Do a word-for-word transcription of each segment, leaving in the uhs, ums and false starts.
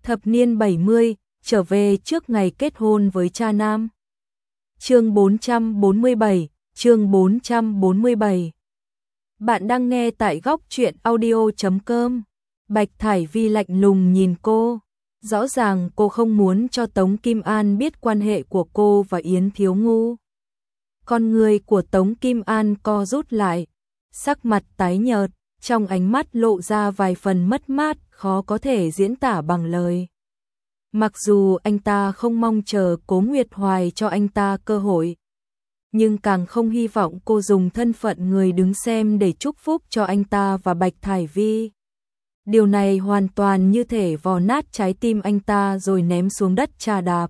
Thập niên bảy mươi, trở về trước ngày kết hôn với cha nam. Chương bốn trăm bốn mươi bảy, chương bốn trăm bốn mươi bảy. Bạn đang nghe tại góc truyện audio chấm com. Bạch Thải Vi lạnh lùng nhìn cô. Rõ ràng cô không muốn cho Tống Kim An biết quan hệ của cô và Yến Thiếu Ngu. Con người của Tống Kim An co rút lại, sắc mặt tái nhợt, trong ánh mắt lộ ra vài phần mất mát khó có thể diễn tả bằng lời. Mặc dù anh ta không mong chờ Cố Nguyệt Hoài cho anh ta cơ hội, nhưng càng không hy vọng cô dùng thân phận người đứng xem để chúc phúc cho anh ta và Bạch Thải Vi. Điều này hoàn toàn như thể vò nát trái tim anh ta rồi ném xuống đất chà đạp.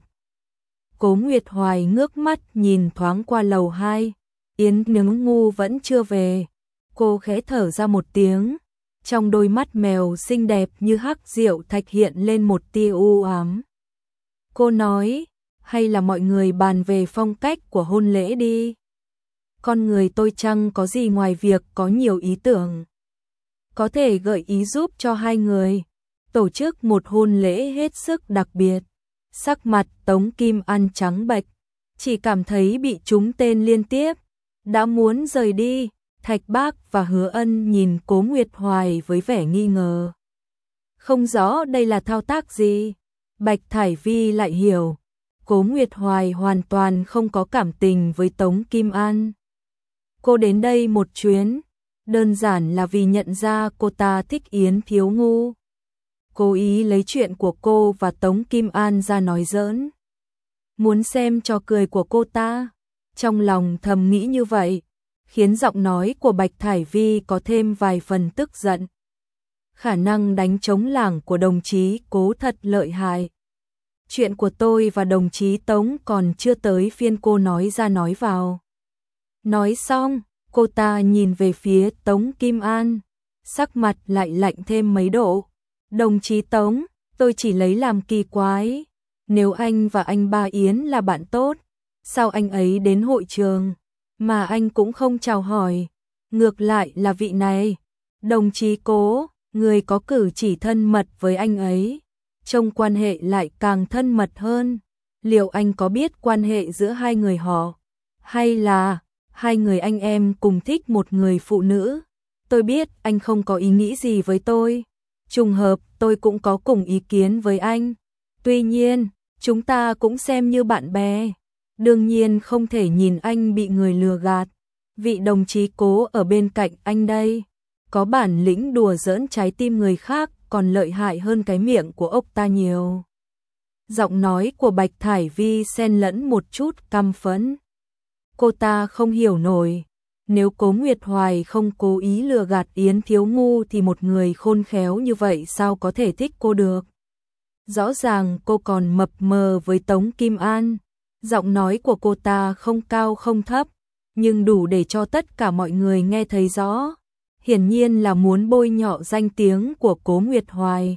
Cố Nguyệt Hoài ngước mắt nhìn thoáng qua lầu hai, Yến Thiếu Ngu vẫn chưa về. Cô khẽ thở ra một tiếng, trong đôi mắt mèo xinh đẹp như hắc diệu thạch hiện lên một tia u ám. Cô nói, hay là mọi người bàn về phong cách của hôn lễ đi. Con người tôi chẳng có gì ngoài việc có nhiều ý tưởng. Có thể gợi ý giúp cho hai người tổ chức một hôn lễ hết sức đặc biệt. Sắc mặt Tống Kim An trắng bệch, chỉ cảm thấy bị trúng tên liên tiếp, đã muốn rời đi. Thạch Bác và Hứa Ân nhìn Cố Nguyệt Hoài với vẻ nghi ngờ. Không rõ đây là thao tác gì. Bạch Thải Vi lại hiểu, Cố Nguyệt Hoài hoàn toàn không có cảm tình với Tống Kim An. Cô đến đây một chuyến, đơn giản là vì nhận ra cô ta thích Yến Thiếu Ngu. Cố ý lấy chuyện của cô và Tống Kim An ra nói giỡn. Muốn xem trò cười của cô ta. Trong lòng thầm nghĩ như vậy, khiến giọng nói của Bạch Thải Vi có thêm vài phần tức giận. Khả năng đánh trống lảng của đồng chí Cố thật lợi hại. Chuyện của tôi và đồng chí Tống còn chưa tới phiên cô nói ra nói vào. Nói xong, cô ta nhìn về phía Tống Kim An, sắc mặt lại lạnh thêm mấy độ. Đồng chí Tống, tôi chỉ lấy làm kỳ quái. Nếu anh và anh Ba Yến là bạn tốt, sao anh ấy đến hội trường mà anh cũng không chào hỏi? Ngược lại là vị này, đồng chí Cố, người có cử chỉ thân mật với anh ấy, trông quan hệ lại càng thân mật hơn. Liệu anh có biết quan hệ giữa hai người họ, hay là hai người anh em cùng thích một người phụ nữ? Tôi biết anh không có ý nghĩ gì với tôi. Trùng hợp tôi cũng có cùng ý kiến với anh. Tuy nhiên, chúng ta cũng xem như bạn bè. Đương nhiên không thể nhìn anh bị người lừa gạt. Vị đồng chí Cố ở bên cạnh anh đây, có bản lĩnh đùa giỡn trái tim người khác còn lợi hại hơn cái miệng của ốc ta nhiều. Giọng nói của Bạch Thải Vi xen lẫn một chút căm phẫn. Cô ta không hiểu nổi, nếu Cố Nguyệt Hoài không cố ý lừa gạt Yến Thiếu Ngu thì một người khôn khéo như vậy sao có thể thích cô được. Rõ ràng cô còn mập mờ với Tống Kim An. Giọng nói của cô ta không cao không thấp, nhưng đủ để cho tất cả mọi người nghe thấy rõ. Hiển nhiên là muốn bôi nhọ danh tiếng của Cố Nguyệt Hoài.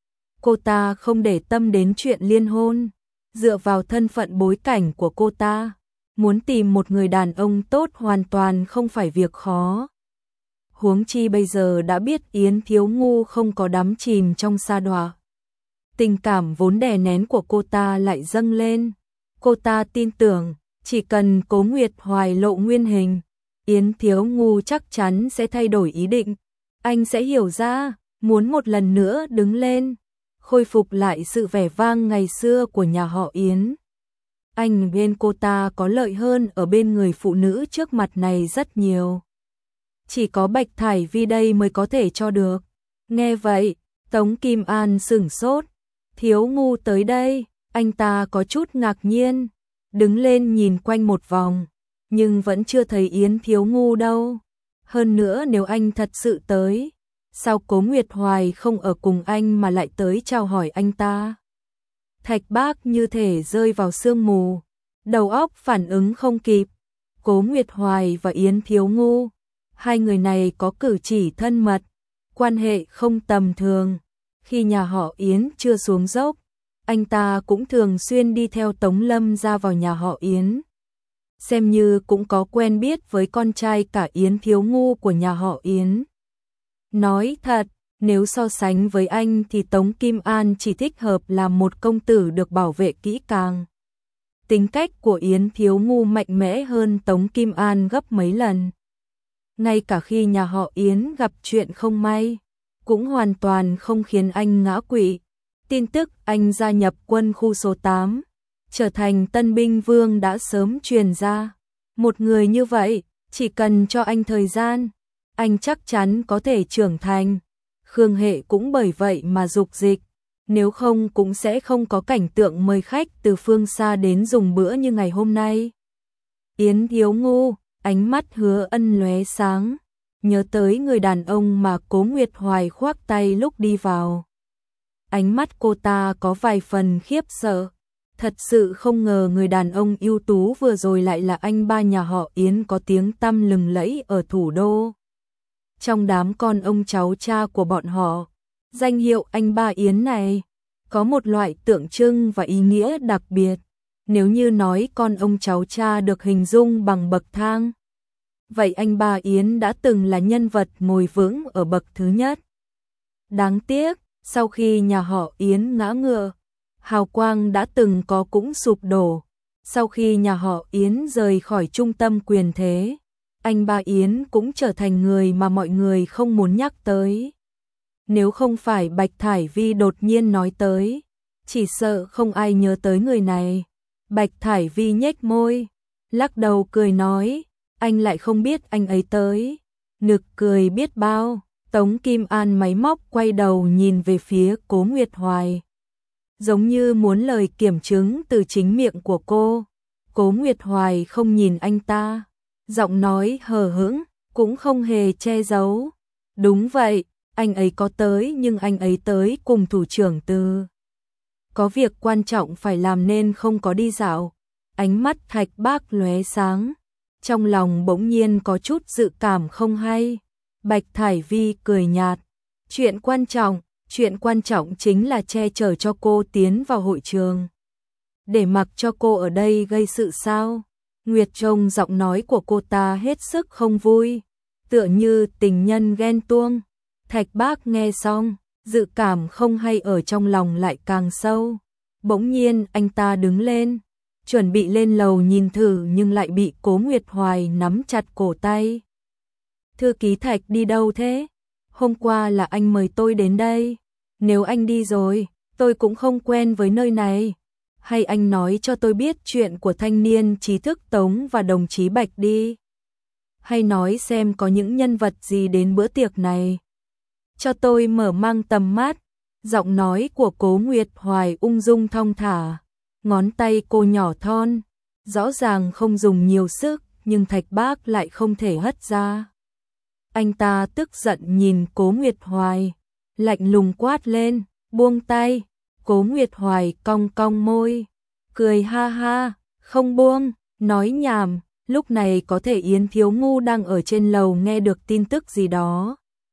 Cô ta không để tâm đến chuyện liên hôn. Dựa vào thân phận bối cảnh của cô ta, muốn tìm một người đàn ông tốt hoàn toàn không phải việc khó. Huống chi bây giờ đã biết Yến Thiếu Ngu không có đắm chìm trong sa đọa. Tình cảm vốn đè nén của cô ta lại dâng lên. Cô ta tin tưởng, chỉ cần Cố Nguyệt Hoài lộ nguyên hình, Yến Thiếu Ngu chắc chắn sẽ thay đổi ý định. Anh sẽ hiểu ra, muốn một lần nữa đứng lên, khôi phục lại sự vẻ vang ngày xưa của nhà họ Yến. Anh bên cô ta có lợi hơn ở bên người phụ nữ trước mặt này rất nhiều. Chỉ có Bạch Thải Vi đây mới có thể cho được. Nghe vậy, Tống Kim An sửng sốt. Thiếu Ngu tới đây, anh ta có chút ngạc nhiên, đứng lên nhìn quanh một vòng, nhưng vẫn chưa thấy Yến Thiếu Ngu đâu. Hơn nữa nếu anh thật sự tới, sao Cố Nguyệt Hoài không ở cùng anh mà lại tới chào hỏi anh ta? Thạch Bác như thể rơi vào sương mù, đầu óc phản ứng không kịp. Cố Nguyệt Hoài và Yến Thiếu Ngu, hai người này có cử chỉ thân mật, quan hệ không tầm thường. Khi nhà họ Yến chưa xuống dốc, anh ta cũng thường xuyên đi theo Tống Lâm ra vào nhà họ Yến. Xem như cũng có quen biết với con trai cả Yến Thiếu Ngu của nhà họ Yến. Nói thật, Nếu so sánh với anh thì Tống Kim An chỉ thích hợp là một công tử được bảo vệ kỹ càng. Tính cách của Yến Thiếu Ngu mạnh mẽ hơn Tống Kim An gấp mấy lần. Ngay cả khi nhà họ Yến gặp chuyện không may, cũng hoàn toàn không khiến anh ngã quỵ. Tin tức anh gia nhập quân khu số tám, trở thành tân binh vương đã sớm truyền ra. Một người như vậy, chỉ cần cho anh thời gian, anh chắc chắn có thể trưởng thành. Khương Hệ cũng bởi vậy mà dục dịch, nếu không cũng sẽ không có cảnh tượng mời khách từ phương xa đến dùng bữa như ngày hôm nay. Yến Thiếu Ngu, ánh mắt Hứa Ân lóe sáng, nhớ tới người đàn ông mà Cố Nguyệt Hoài khoác tay lúc đi vào. Ánh mắt cô ta có vài phần khiếp sợ, thật sự không ngờ người đàn ông ưu tú vừa rồi lại là anh ba nhà họ Yến có tiếng tăm lừng lẫy ở thủ đô. Trong đám con ông cháu cha của bọn họ, danh hiệu anh ba Yến này có một loại tượng trưng và ý nghĩa đặc biệt. Nếu như nói con ông cháu cha được hình dung bằng bậc thang, vậy anh ba Yến đã từng là nhân vật ngồi vững ở bậc thứ nhất. Đáng tiếc, sau khi nhà họ Yến ngã ngựa, hào quang đã từng có cũng sụp đổ. Sau khi nhà họ Yến rời khỏi trung tâm quyền thế, anh ba Yến cũng trở thành người mà mọi người không muốn nhắc tới. Nếu không phải Bạch Thải Vi đột nhiên nói tới, chỉ sợ không ai nhớ tới người này. Bạch Thải Vi nhếch môi, lắc đầu cười nói, anh lại không biết anh ấy tới. Nực cười biết bao. Tống Kim An máy móc quay đầu nhìn về phía Cố Nguyệt Hoài, giống như muốn lời kiểm chứng từ chính miệng của cô. Cố Nguyệt Hoài không nhìn anh ta, giọng nói hờ hững, cũng không hề che giấu. Đúng vậy, anh ấy có tới nhưng anh ấy tới cùng thủ trưởng Từ. Có việc quan trọng phải làm nên không có đi dạo. Ánh mắt Thạch Bác lóe sáng, trong lòng bỗng nhiên có chút dự cảm không hay. Bạch Thải Vi cười nhạt, chuyện quan trọng, chuyện quan trọng chính là che chở cho cô tiến vào hội trường. Để mặc cho cô ở đây gây sự sao? Nguyệt Trông giọng nói của cô ta hết sức không vui, tựa như tình nhân ghen tuông. Thạch Bác nghe xong, dự cảm không hay ở trong lòng lại càng sâu. Bỗng nhiên anh ta đứng lên, chuẩn bị lên lầu nhìn thử nhưng lại bị Cố Nguyệt Hoài nắm chặt cổ tay. Thư ký Thạch đi đâu thế? Hôm qua là anh mời tôi đến đây. Nếu anh đi rồi, tôi cũng không quen với nơi này. Hay anh nói cho tôi biết chuyện của thanh niên trí thức Tống và đồng chí Bạch đi. Hay nói xem có những nhân vật gì đến bữa tiệc này. Cho tôi mở mang tầm mắt. Giọng nói của Cố Nguyệt Hoài ung dung thong thả. Ngón tay cô nhỏ thon, rõ ràng không dùng nhiều sức, nhưng Thạch Bác lại không thể hất ra. Anh ta tức giận nhìn Cố Nguyệt Hoài, lạnh lùng quát lên, buông tay. Cố Nguyệt Hoài cong cong môi, cười ha ha, không buông, nói nhảm. Lúc này có thể Yến Thiếu Ngu đang ở trên lầu nghe được tin tức gì đó.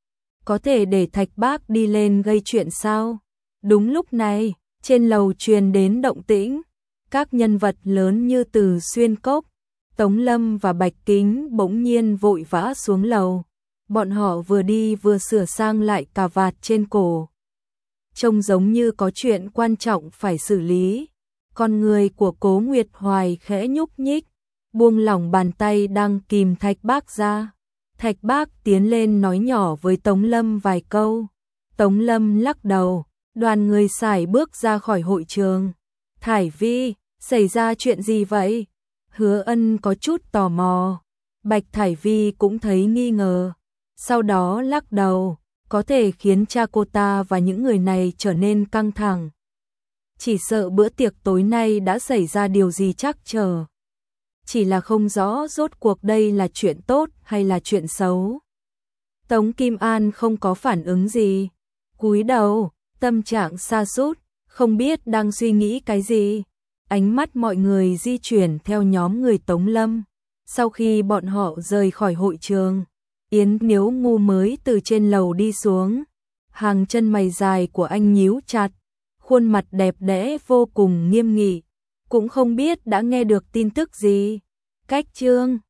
Có thể để Thạch Bác đi lên gây chuyện sao? Đúng lúc này, trên lầu truyền đến động tĩnh. Các nhân vật lớn như Từ Xuyên Cốc, Tống Lâm và Bạch Kính bỗng nhiên vội vã xuống lầu. Bọn họ vừa đi vừa sửa sang lại cà vạt trên cổ. Trông giống như có chuyện quan trọng phải xử lý. Con người của Cố Nguyệt Hoài khẽ nhúc nhích, buông lỏng bàn tay đang kìm Thạch Bác ra. Thạch Bác tiến lên nói nhỏ với Tống Lâm vài câu. Tống Lâm lắc đầu, đoàn người sải bước ra khỏi hội trường. Thải Vi, xảy ra chuyện gì vậy? Hứa Ân có chút tò mò. Bạch Thải Vi cũng thấy nghi ngờ. Sau đó lắc đầu, có thể khiến cha cô ta và những người này trở nên căng thẳng. Chỉ sợ bữa tiệc tối nay đã xảy ra điều gì trắc trở. Chỉ là không rõ rốt cuộc đây là chuyện tốt hay là chuyện xấu. Tống Kim An không có phản ứng gì, cúi đầu, tâm trạng sa sút, không biết đang suy nghĩ cái gì. Ánh mắt mọi người di chuyển theo nhóm người Tống Lâm. Sau khi bọn họ rời khỏi hội trường, Yến Thiếu Ngu mới từ trên lầu đi xuống. Hàng chân mày dài của anh nhíu chặt, khuôn mặt đẹp đẽ vô cùng nghiêm nghị. Cũng không biết đã nghe được tin tức gì. Cách Trương